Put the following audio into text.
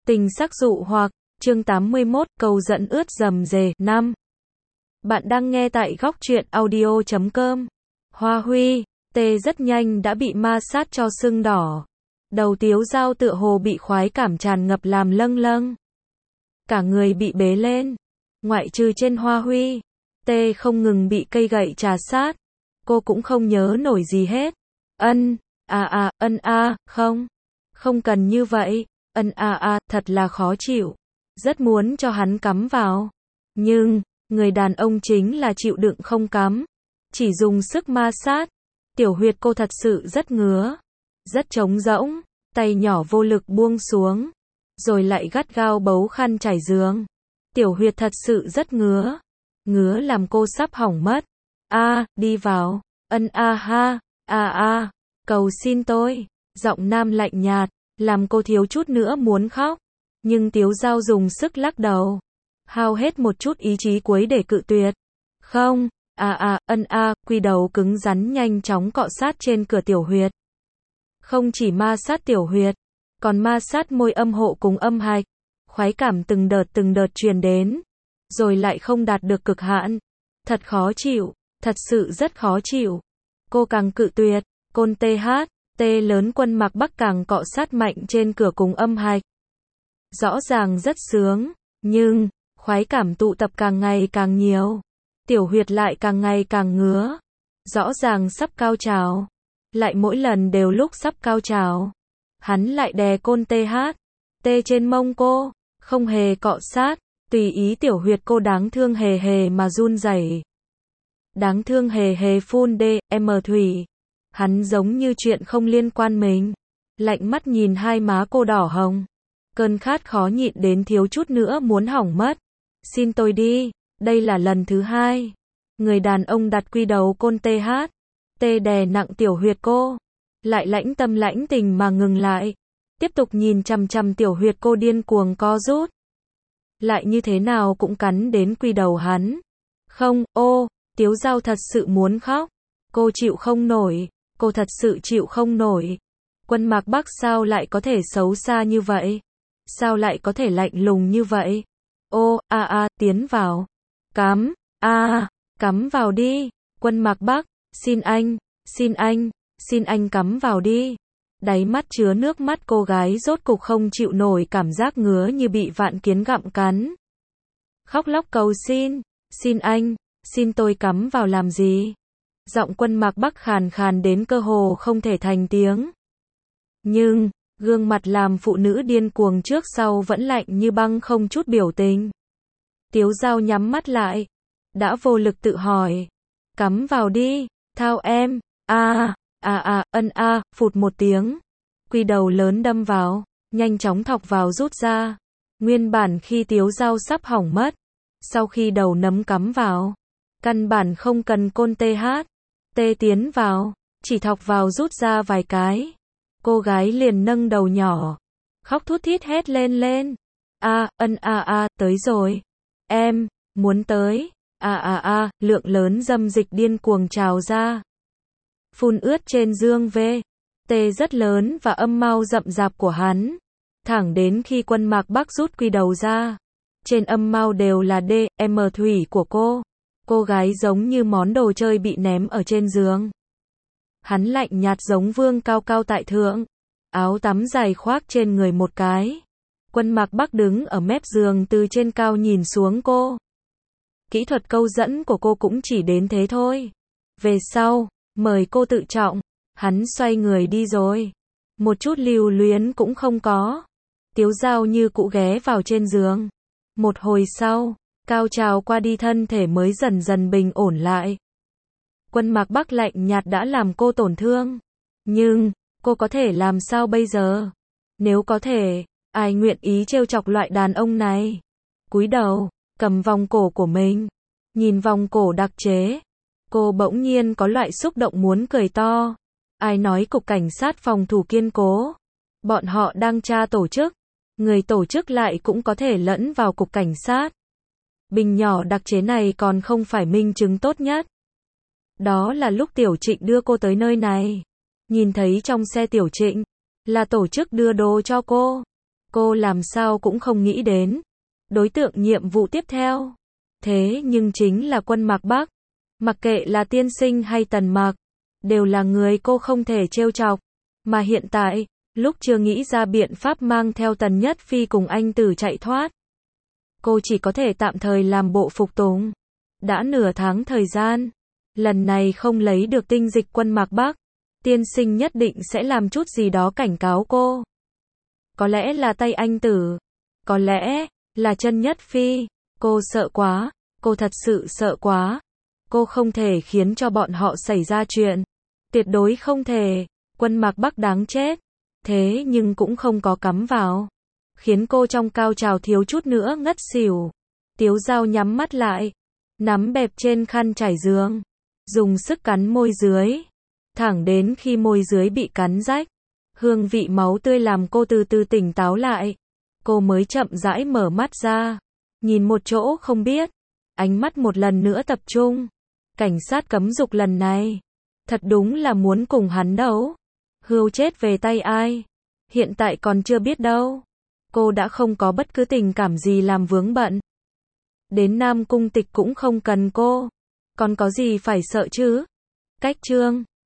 Tình sắc dụ hoặc, chương 81, cầu dẫn ướt dầm dề, 5. Bạn đang nghe tại góc truyện audio.com. Hoa Huy, tê rất nhanh đã bị ma sát cho sưng đỏ. Đầu Tiếu Dao tựa hồ bị khoái cảm tràn ngập làm lâng lâng. Cả người bị bế lên. Ngoại trừ trên Hoa Huy, tê không ngừng bị cây gậy trà sát. Cô cũng không nhớ nổi gì hết. Không cần như vậy. Thật là khó chịu. Rất muốn cho hắn cắm vào. Nhưng, người đàn ông chính là chịu đựng không cắm. Chỉ dùng sức ma sát. Tiểu huyệt cô thật sự rất ngứa. Rất trống rỗng. Tay nhỏ vô lực buông xuống. Rồi lại gắt gao bấu khăn trải giường. Tiểu huyệt thật sự rất ngứa. Ngứa làm cô sắp hỏng mất. Đi vào. Cầu xin tôi. Giọng nam lạnh nhạt. Làm cô thiếu chút nữa muốn khóc. Nhưng Tiếu Dao dùng sức lắc đầu. Hao hết một chút ý chí cuối để cự tuyệt. Không. Quy đầu cứng rắn nhanh chóng cọ sát trên cửa tiểu huyệt. Không chỉ ma sát tiểu huyệt, còn ma sát môi âm hộ cùng âm hạch. Khoái cảm từng đợt truyền đến. Rồi lại không đạt được cực hạn. Thật khó chịu. Thật sự rất khó chịu. Cô càng cự tuyệt. Côn tê lớn Quân Mạc Bắc càng cọ sát mạnh trên cửa cùng âm hạch. Rõ ràng rất sướng. Nhưng, khoái cảm tụ tập càng ngày càng nhiều. Tiểu huyệt lại càng ngày càng ngứa. Rõ ràng sắp cao trào. Lại mỗi lần đều lúc sắp cao trào. Hắn lại đè côn tê trên mông cô. Không hề cọ sát. Tùy ý tiểu huyệt cô đáng thương hề mà run rẩy. Đáng thương hề phun thủy. Hắn giống như chuyện không liên quan mình. Lạnh mắt nhìn hai má cô đỏ hồng. Cơn khát khó nhịn đến thiếu chút nữa muốn hỏng mất. Xin tôi đi. Đây là lần thứ 2. Người đàn ông đặt quy đầu côn tê đè nặng tiểu huyệt cô. Lại lãnh tâm lãnh tình mà ngừng lại. Tiếp tục nhìn chằm chằm tiểu huyệt cô điên cuồng co rút. Lại như thế nào cũng cắn đến quy đầu hắn. Không, Tiếu Dao thật sự muốn khóc. Cô chịu không nổi. Cô thật sự chịu không nổi. Quân Mạc Bắc sao lại có thể xấu xa như vậy? Sao lại có thể lạnh lùng như vậy? Tiến vào. Cắm vào đi. Quân Mạc Bắc, xin anh cắm vào đi. Đáy mắt chứa nước mắt cô gái rốt cục không chịu nổi cảm giác ngứa như bị vạn kiến gặm cắn. Khóc lóc cầu xin tôi cắm vào làm gì? Giọng Quân Mạc Bắc khàn khàn đến cơ hồ không thể thành tiếng. Nhưng, gương mặt làm phụ nữ điên cuồng trước sau vẫn lạnh như băng không chút biểu tình. Tiếu Dao nhắm mắt lại. Đã vô lực tự hỏi. Cắm vào đi, thao em. Phụt một tiếng. Quy đầu lớn đâm vào. Nhanh chóng thọc vào rút ra. Nguyên bản khi Tiếu Dao sắp hỏng mất. Sau khi đầu nấm cắm vào. Căn bản không cần côn tê tiến vào. Chỉ thọc vào rút ra vài cái. Cô gái liền nâng đầu nhỏ. Khóc thút thít hét lên. Tới rồi. Em, muốn tới. Lượng lớn dâm dịch điên cuồng trào ra. Phun ướt trên dương tê rất lớn và âm mau rậm rạp của hắn. Thẳng đến khi Quân Mạc Bắc rút quy đầu ra. Trên âm mau đều là thủy của cô. Cô gái giống như món đồ chơi bị ném ở trên giường. Hắn lạnh nhạt giống vương cao cao tại thượng. Áo tắm dài khoác trên người một cái. Quân Mạc Bắc đứng ở mép giường từ trên cao nhìn xuống cô. Kỹ thuật câu dẫn của cô cũng chỉ đến thế thôi. Về sau, mời cô tự trọng. Hắn xoay người đi rồi. Một chút lưu luyến cũng không có. Tiếu Dao như cũ ghé vào trên giường. Một hồi sau, cao trào qua đi thân thể mới dần dần bình ổn lại. Quân Mạc Bắc lạnh nhạt đã làm cô tổn thương. Nhưng, cô có thể làm sao bây giờ? Nếu có thể, ai nguyện ý trêu chọc loại đàn ông này? Cúi đầu, cầm vòng cổ của mình. Nhìn vòng cổ đặc chế. Cô bỗng nhiên có loại xúc động muốn cười to. Ai nói cục cảnh sát phòng thủ kiên cố? Bọn họ đang tra tổ chức. Người tổ chức lại cũng có thể lẫn vào cục cảnh sát. Bình nhỏ đặc chế này còn không phải minh chứng tốt nhất. Đó là lúc Tiểu Trịnh đưa cô tới nơi này. Nhìn thấy trong xe Tiểu Trịnh là tổ chức đưa đồ cho cô. Cô làm sao cũng không nghĩ đến. Đối tượng nhiệm vụ tiếp theo. Thế nhưng chính là Quân Mạc Bắc. Mặc kệ là tiên sinh hay Tần Mạc, đều là người cô không thể trêu chọc. Mà hiện tại, lúc chưa nghĩ ra biện pháp mang theo Tần Nhất Phi cùng anh Tử chạy thoát, cô chỉ có thể tạm thời làm bộ phục tùng. Đã nửa tháng thời gian, lần này không lấy được tinh dịch Quân Mạc Bắc, tiên sinh nhất định sẽ làm chút gì đó cảnh cáo cô. Có lẽ là tay anh Tử, có lẽ là chân Nhất Phi. Cô sợ quá, cô thật sự sợ quá. Cô không thể khiến cho bọn họ xảy ra chuyện. Tuyệt đối không thể. Quân Mạc Bắc đáng chết. Thế nhưng cũng không có cắm vào. Khiến cô trong cao trào thiếu chút nữa ngất xỉu. Tiếu Dao nhắm mắt lại, nắm bẹp trên khăn trải giường, dùng sức cắn môi dưới. Thẳng đến khi môi dưới bị cắn rách, hương vị máu tươi làm cô từ từ tỉnh táo lại. Cô mới chậm rãi mở mắt ra, nhìn một chỗ không biết, ánh mắt một lần nữa tập trung. Cảnh sát cấm dục lần này, thật đúng là muốn cùng hắn đấu. Hươu chết về tay ai? Hiện tại còn chưa biết đâu. Cô đã không có bất cứ tình cảm gì làm vướng bận. Đến Nam Cung Tịch cũng không cần cô. Còn có gì phải sợ chứ? Cách chương